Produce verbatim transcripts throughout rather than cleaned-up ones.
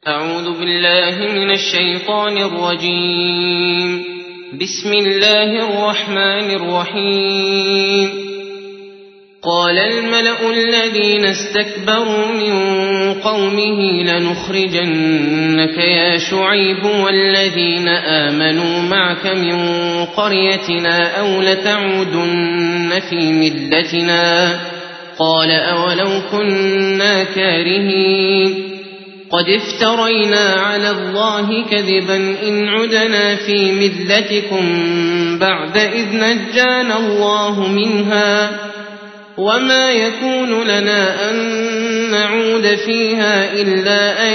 أعوذ بالله من الشيطان الرجيم. بسم الله الرحمن الرحيم. قال الملأ الذين استكبروا من قومه لنخرجنك يا شعيب والذين آمنوا معك من قريتنا أو لتعودن في ملتنا. قال أولو كنا كارهين قد افترينا على الله كذبا إن عدنا في ملتكم بعد إذ نجانا الله منها وما يكون لنا أن نعود فيها إلا أن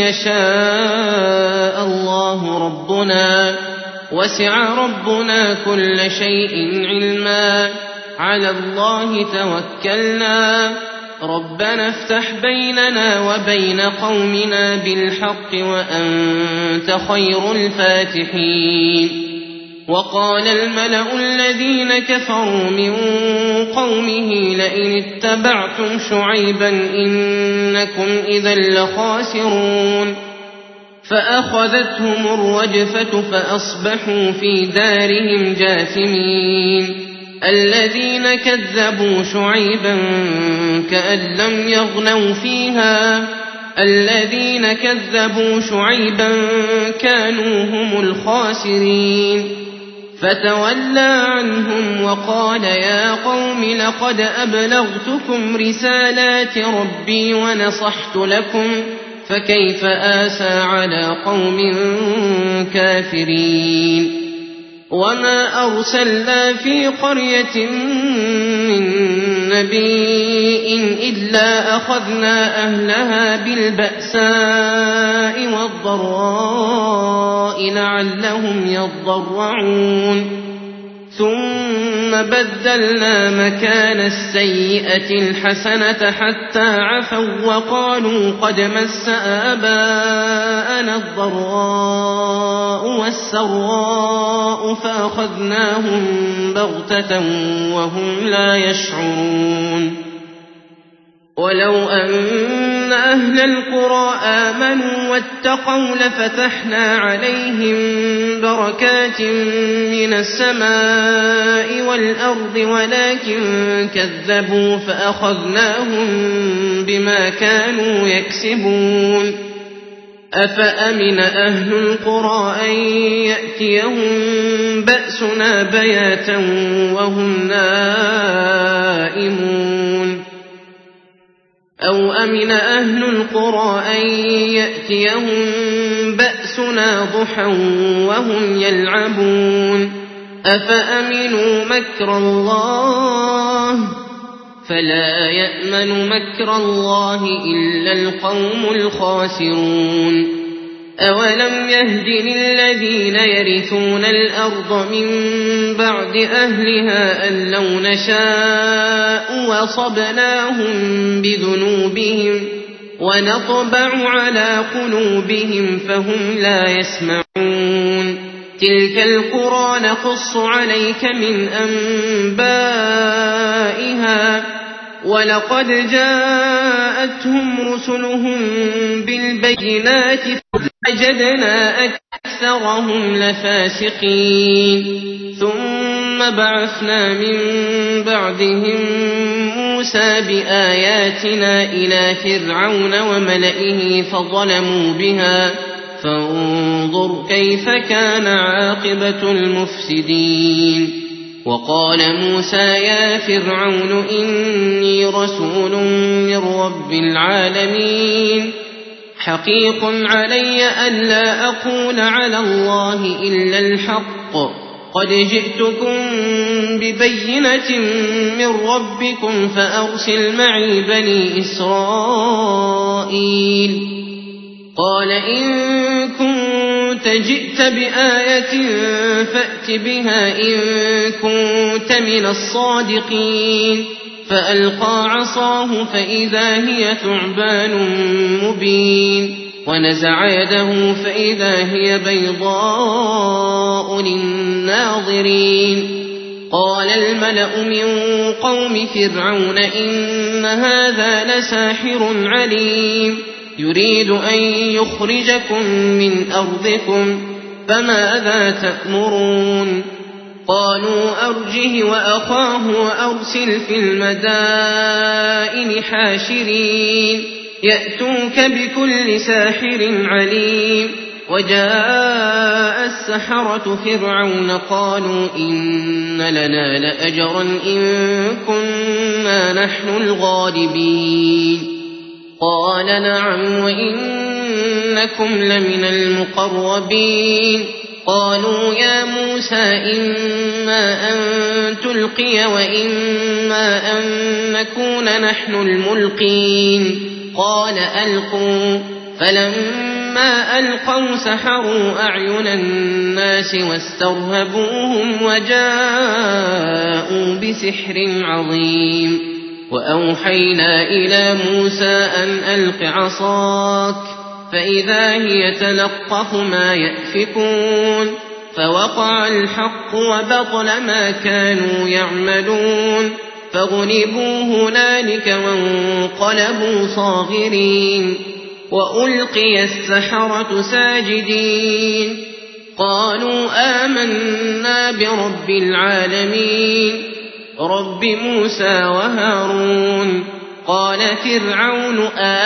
يشاء الله ربنا وسع ربنا كل شيء علما على الله توكلنا ربنا افتح بيننا وبين قومنا بالحق وأنت خير الفاتحين. وقال الملأ الذين كفروا من قومه لئن اتبعتم شعيبا إنكم إذا لخاسرون فأخذتهم الرجفة فأصبحوا في دارهم جاثمين. الذين كذبوا شعيبا كأن لم يغنوا فيها الذين كذبوا شعيبا كانوا هم الخاسرين. فتولى عنهم وقال يا قوم لقد أبلغتكم رسالات ربي ونصحت لكم فكيف آسى على قوم كافرين. وما أرسلنا في قرية من نبي إلا أخذنا أهلها بالبأساء والضراء لعلهم يضرعون ثم بدلنا مكان السيئة الحسنة حتى عفوا وقالوا قد مس آباءنا الضراء والسراء فأخذناهم بغتة وهم لا يشعرون. ولو أن أهل القرى آمنوا واتقوا لفتحنا عليهم بركات من السماء والأرض ولكن كذبوا فأخذناهم بما كانوا يكسبون. أفأمن أهل القرى أن يأتيهم بأسنا بياتا وهم نائمون أو أمن أهل القرى أن يأتيهم بأسنا ضحى وهم يلعبون. أفأمنوا مكر الله فلا يأمن مكر الله إلا القوم الخاسرون. أولم يهد للذين يرثون الأرض من بعد أهلها أن لو نشاء وصبناهم بذنوبهم ونطبع على قلوبهم فهم لا يسمعون. تلك القرى نقص عليك من أنبائها ولقد جاءتهم رسلهم بالبينات فوجدنا أكثرهم لفاسقين. ثم بعثنا من بعدهم موسى بآياتنا إلى فرعون وملئه فظلموا بها فانظر كيف كان عاقبة المفسدين. وقال موسى يا فرعون إني رسول من رب العالمين حقيق علي ألا أقول على الله إلا الحق قد جئتكم ببينة من ربكم فأرسل معي بني إسرائيل. قال إن كنت جئت بآية فأت بها إن كنت من الصادقين. فألقى عصاه فإذا هي ثعبان مبين ونزع يده فإذا هي بيضاء للناظرين. قال الملأ من قوم فرعون إن هذا لساحر عليم يريد أن يخرجكم من أرضكم فماذا تأمرون قالوا أرجه وأخاه وأرسل في المدائن حاشرين يأتوك بكل ساحر عليم وجاء السحرة فرعون قالوا إن لنا لأجرا إن كنا نحن الغالبين قال نعم وإنكم لمن المقربين قالوا يا موسى إما أن تلقي وإما أن نكون نحن الملقين قال ألقوا فلما ألقوا سحروا أعين الناس واسترهبوهم وجاءوا بسحر عظيم وأوحينا إلى موسى أن ألق عصاك فإذا هي تلقف ما يأفكون فوقع الحق وبطل ما كانوا يعملون فغلبوا هنالك وانقلبوا صاغرين وألقي السحرة ساجدين قالوا آمنا برب العالمين رب موسى وهارون قال فرعون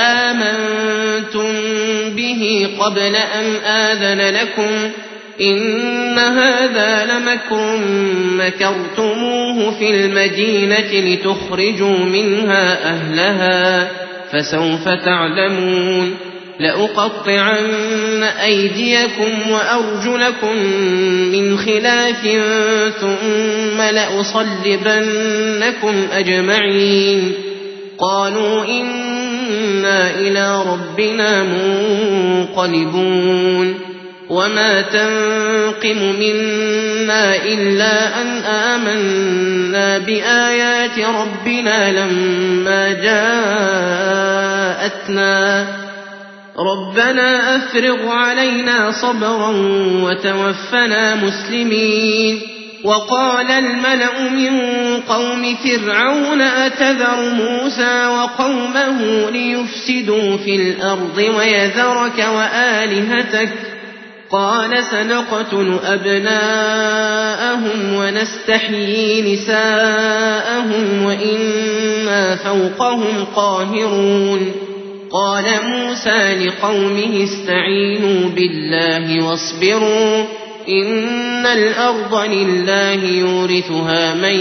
آمنتم به قبل أن آذن لكم إن هذا لمكر مكرتموه في المدينة لتخرجوا منها أهلها فسوف تعلمون لأقطعن أيديكم وأرجلكم من خلاف ثم لأصلبنكم أجمعين قالوا إنا إلى ربنا منقلبون وما تنقم منا إلا أن آمنا بآيات ربنا لما جاءتنا ربنا أفرغ علينا صبرا وتوفنا مسلمين وقال الملأ من قوم فرعون أتذر موسى وقومه ليفسدوا في الأرض ويذرك وآلهتك قال سنقتل أبناءهم ونستحيي نساءهم وإنا فوقهم قاهرون قال موسى لقومه استعينوا بالله واصبروا إن الأرض لله يورثها من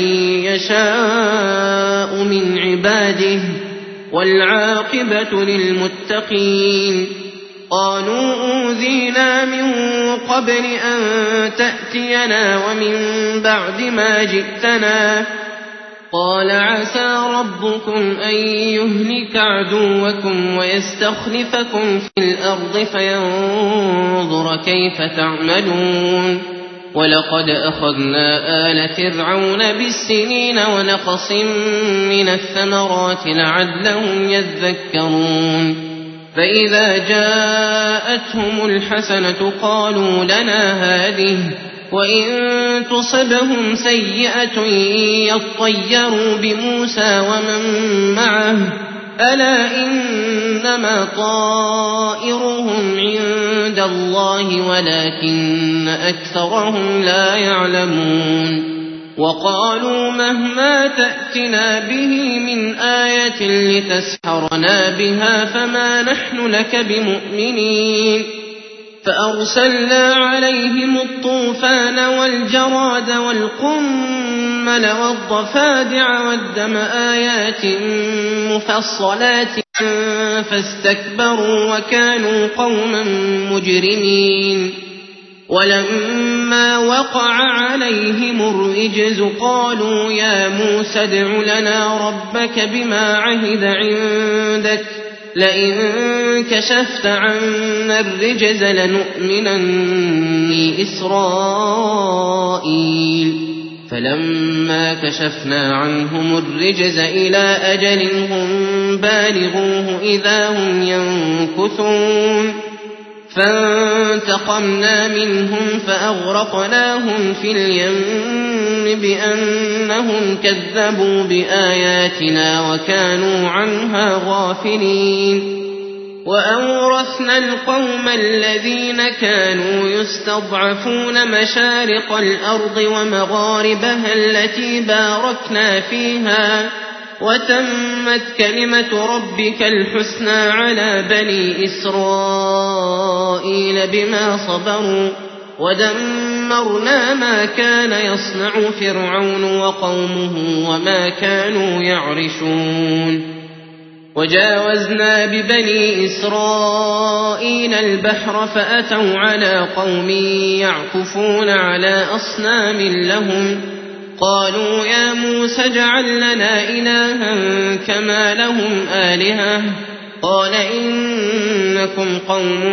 يشاء من عباده والعاقبة للمتقين قالوا أوذينا من قبل أن تأتينا ومن بعد ما جئتنا قال عسى ربكم أن يهلك عدوكم ويستخلفكم في الأرض فينظر كيف تعملون ولقد أخذنا آل فرعون بالسنين ونقص من الثمرات لعلهم يذكرون فإذا جاءتهم الحسنة قالوا لنا هذه وإن تصبهم سيئة يطيروا بموسى ومن معه ألا إنما طائرهم عند الله ولكن أكثرهم لا يعلمون وقالوا مهما تأتنا به من آية لتسحرنا بها فما نحن لك بمؤمنين فأرسلنا عليهم الطوفان والجراد والقمل والضفادع والدم آيات مفصلات فاستكبروا وكانوا قوما مجرمين ولما وقع عليهم الرجز قالوا يا موسى ادع لنا ربك بما عهد عندك لئن كشفت عنا الرجز لنؤمنن إسرائيل فلما كشفنا عنهم الرجز إلى أجل هم بالغوه إذا هم ينكثون فانتقمنا منهم فأغرقناهم في اليم بأنهم كذبوا بآياتنا وكانوا عنها غافلين وأورثنا القوم الذين كانوا يستضعفون مشارق الأرض ومغاربها التي باركنا فيها وتمت كلمة ربك الحسنى على بني إسرائيل بما صبروا ودمرنا ما كان يصنع فرعون وقومه وما كانوا يعرشون وجاوزنا ببني إسرائيل البحر فأتوا على قوم يعكفون على أصنام لهم قالوا يا موسى اجعل لنا إلها كما لهم آلهة قال إنكم قوم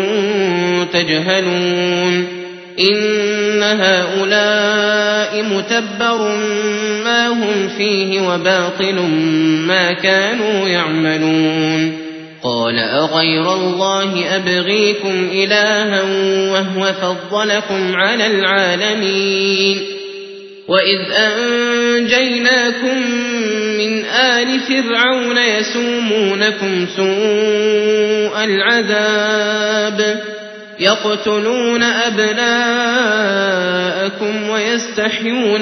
تجهلون إن هؤلاء متبر ما هم فيه وباطل ما كانوا يعملون قال أغير الله أبغيكم إلها وهو فضلكم على العالمين وإذ أنجيناكم من آل فرعون يسومونكم سوء العذاب يقتلون أبناءكم ويستحيون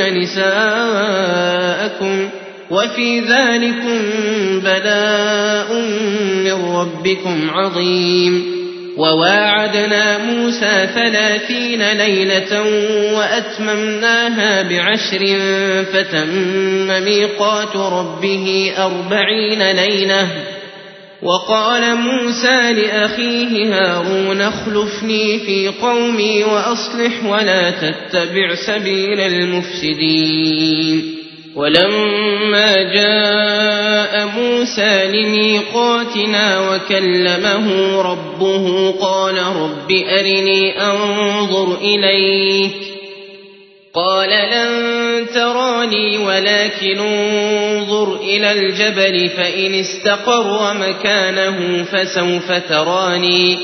نساءكم وفي ذلكم بلاء من ربكم عظيم وواعدنا موسى ثلاثين ليلة وأتممناها بعشر فتم ميقات ربه أربعين ليلة وقال موسى لأخيه هارون اخلفني في قومي وأصلح ولا تتبع سبيل المفسدين ولما جاء موسى لميقاتنا وكلمه ربه قال رب أرني أنظر إليك قال لن تراني ولكن انظر إلى الجبل فإن استقر مكانه فسوف تراني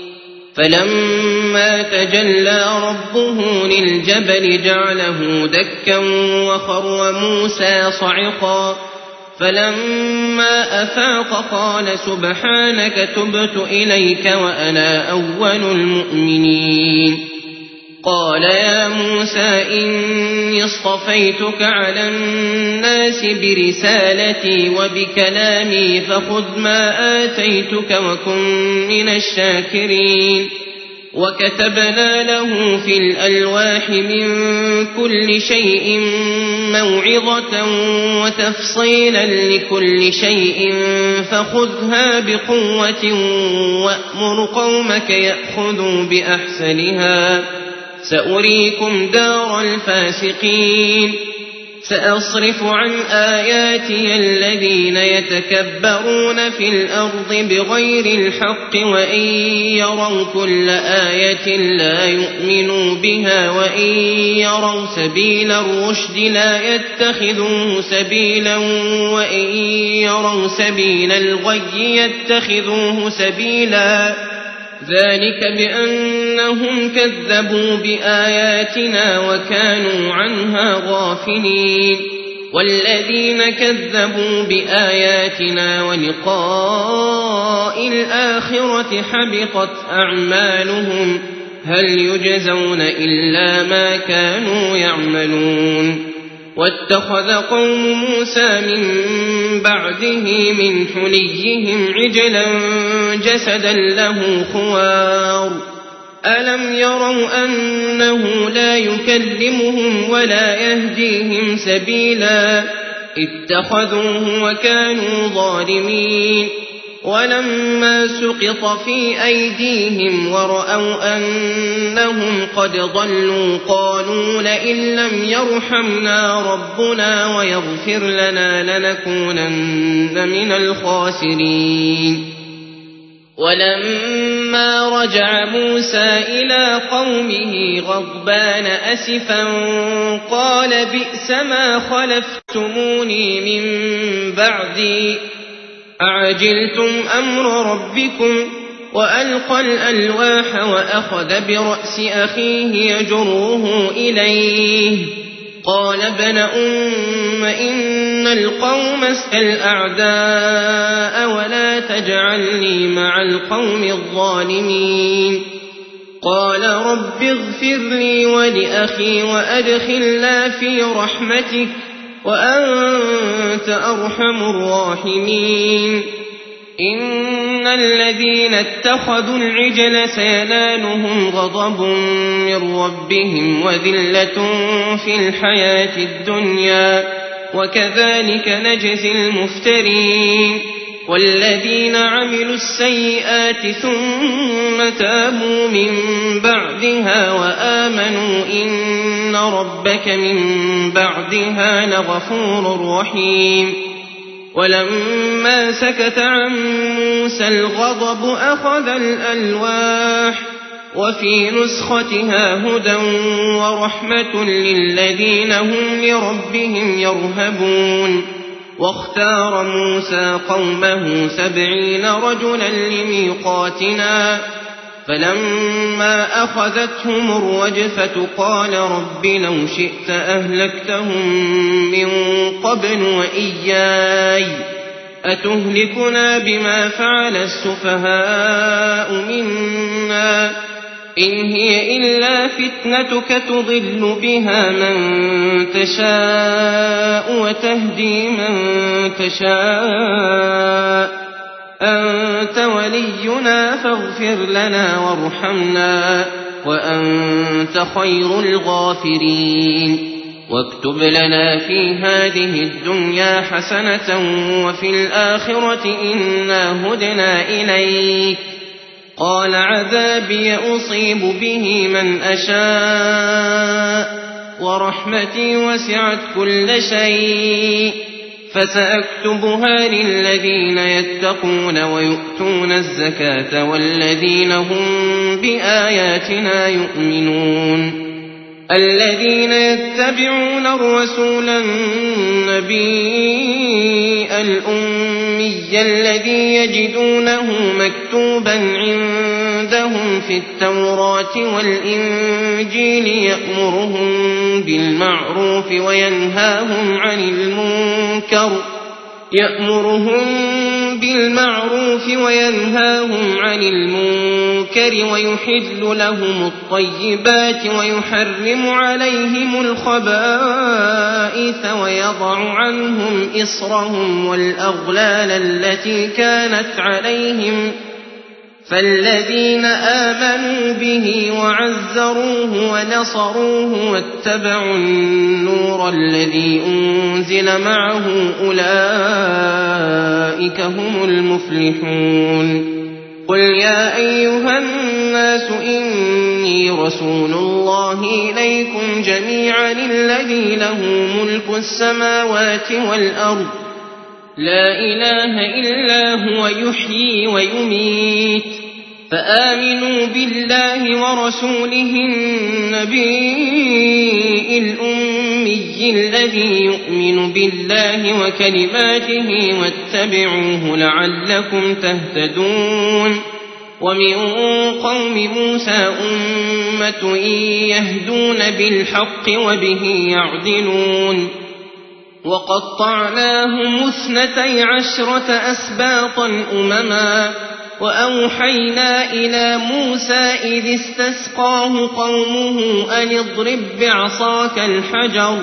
فلما تجلى ربه للجبل جعله دكا وخر موسى صعقا فلما أفاق قال سبحانك تبت إليك وأنا أول المؤمنين قال يا موسى إني اصطفيتك على الناس برسالتي وبكلامي فخذ ما آتيتك وكن من الشاكرين وكتبنا له في الألواح من كل شيء موعظة وتفصيلا لكل شيء فخذها بقوة وأمر قومك يأخذوا بأحسنها سأريكم دار الفاسقين سأصرف عن آياتي الذين يتكبرون في الأرض بغير الحق وإن يروا كل آية لا يؤمنوا بها وإن يروا سبيل الرشد لا يتخذوه سبيلا وإن يروا سبيل الغي يتخذوه سبيلا ذلك بأنهم كذبوا بآياتنا وكانوا عنها غافلين والذين كذبوا بآياتنا ولقاء الآخرة حبطت أعمالهم هل يجزون إلا ما كانوا يعملون واتخذ قوم موسى من بعده من حليهم عجلا جسدا له خوار ألم يروا أنه لا يكلمهم ولا يهديهم سبيلا اتخذوه وكانوا ظالمين ولما سقط في أيديهم ورأوا أنهم قد ضلوا قالوا لئن لم يرحمنا ربنا ويغفر لنا لنكونن من الخاسرين ولما رجع موسى إلى قومه غضبان أسفا قال بئس ما خلفتموني من بعدي أعجلتم أمر ربكم وألقى الألواح وأخذ برأس أخيه يجره إليه قال ابن أم إن القوم الأعداء ولا تجعلني مع القوم الظالمين قال رب اغفر لي ولأخي وأدخلنا في رحمتك وأنت أرحم الراحمين إن الذين اتخذوا العجل سينالهم غضب من ربهم وذلة في الحياة الدنيا وكذلك نجزي المفترين والذين عملوا السيئات ثم تابوا من بعدها وآمنوا إن ربك من بعدها لغفور رحيم ولما سكت عن موسى الغضب أخذ الألواح وفي نسختها هدى ورحمة للذين هم لربهم يرهبون واختار موسى قومه سبعين رجلا لميقاتنا فلما أخذتهم الرجفة قال رب لو شئت أهلكتهم من قبل وإياي أتهلكنا بما فعل السفهاء منا إن هي إلا فتنتك تضل بها من تشاء وتهدي من تشاء أنت ولينا فاغفر لنا وارحمنا وأنت خير الغافرين واكتب لنا في هذه الدنيا حسنة وفي الآخرة إنا هدنا إليك قال عذابي أصيب به من أشاء ورحمتي وسعت كل شيء فسأكتبها للذين يتقون ويؤتون الزكاة والذين هم بآياتنا يؤمنون الذين يتبعون الرسول النبي الأمي الذي يجدونه مكتوبا عندهم في التوراة والإنجيل يأمرهم بالمعروف وينهاهم عن المنكر يأمرهم بالمعروف وينهاهم عن المنكر ويحل لهم الطيبات ويحرم عليهم الخبائث ويضع عنهم إصرهم والأغلال التي كانت عليهم فالذين آمنوا به وعزروه ونصروه واتبعوا النور الذي أنزل معه أولئك هم المفلحون قل يا أيها الناس إني رسول الله إليكم جميعا الذي له ملك السماوات والأرض لا إله إلا هو يحيي ويميت فآمنوا بالله ورسوله النبي الأمي الذي يؤمن بالله وكلماته واتبعوه لعلكم تهتدون ومن قوم موسى أمة يهدون بالحق وبه يعدلون وقطعناهم اثنتي عشرة أسباطا أمما وأوحينا إلى موسى إذ استسقاه قومه أن اضرب بعصاك الحجر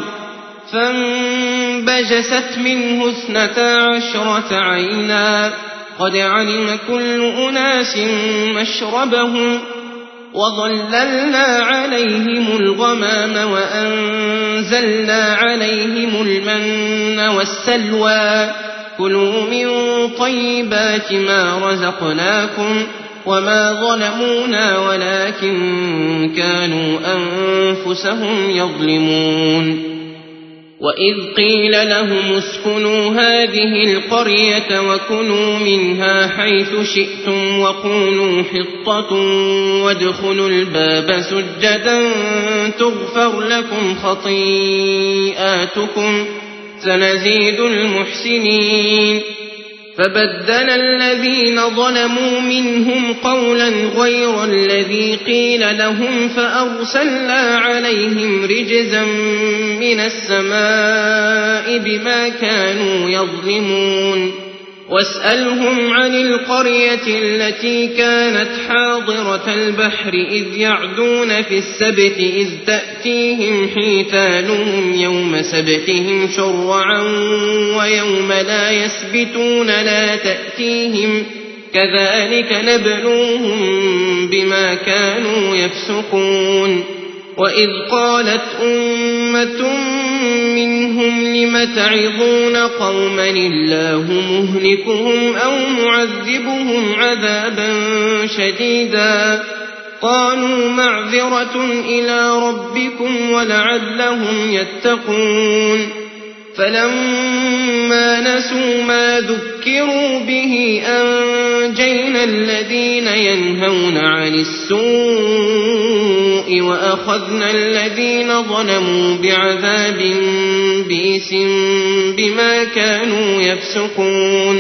فانبجست منه اثنتا عشرة عينا قد علم كل أناس مشربهم وظللنا عليهم الغمام وأنزلنا عليهم المن والسلوى كلوا من طيبات ما رزقناكم وما ظلمونا ولكن كانوا أنفسهم يظلمون وإذ قيل لهم اسكنوا هذه القرية وكلوا منها حيث شئتم وقولوا حطة وادخلوا الباب سجدا تغفر لكم خطيئاتكم سنزيد المحسنين فبدل الذين ظلموا منهم قولا غير الذي قيل لهم فأرسلنا عليهم رجزا من السماء بما كانوا يظلمون واسألهم عن القرية التي كانت حاضرة البحر إذ يعدون في السبت إذ تأتيهم حيتانهم يوم سبتهم شرعا ويوم لا يسبتون لا تأتيهم كذلك نبلوهم بما كانوا يفسقون وإذ قالت أمة منهم لم تعظون قوما الله مهلكهم أو معذبهم عذابا شديدا قالوا معذرة إلى ربكم ولعلهم يتقون فلما نسوا ما ذكروا به أنجينا الذين ينهون عن السوء وأخذنا الذين ظلموا بعذاب بئس بما كانوا يفسقون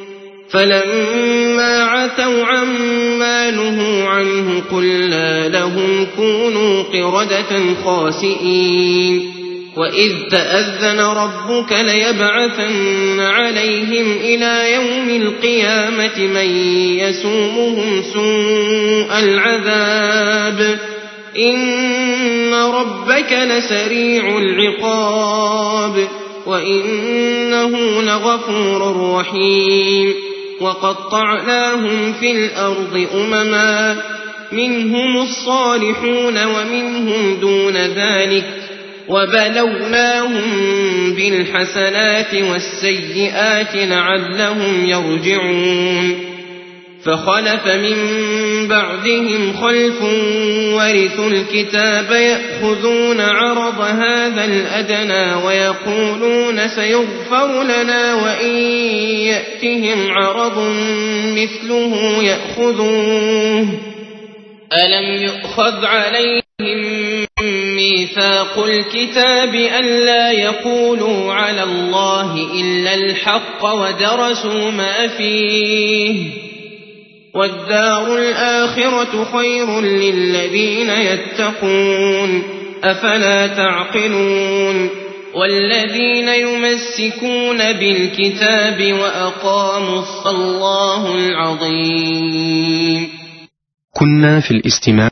فلما عتوا عما نهوا عنه قلنا لهم كونوا قردة خاسئين وإذ تأذن ربك ليبعثن عليهم إلى يوم القيامة من يسومهم سوء العذاب إن ربك لسريع العقاب وإنه لغفور رحيم وقطعناهم في الأرض أمما منهم الصالحون ومنهم دون ذلك وبلوناهم بالحسنات والسيئات لعلهم يرجعون فخلف من بعدهم خلف ورثوا الكتاب يأخذون عرض هذا الأدنى ويقولون سيغفر لنا وإن يأتهم عرض مثله يأخذوه ألم يؤخذ عليهم ميثاق الكتاب ألا يقولوا على الله إلا الحق ودرسوا ما فيه والدار الآخرة خير للذين يتقون أفلا تعقلون والذين يمسكون بالكتاب وأقاموا الصلاة العظيم. كنا في الاستماع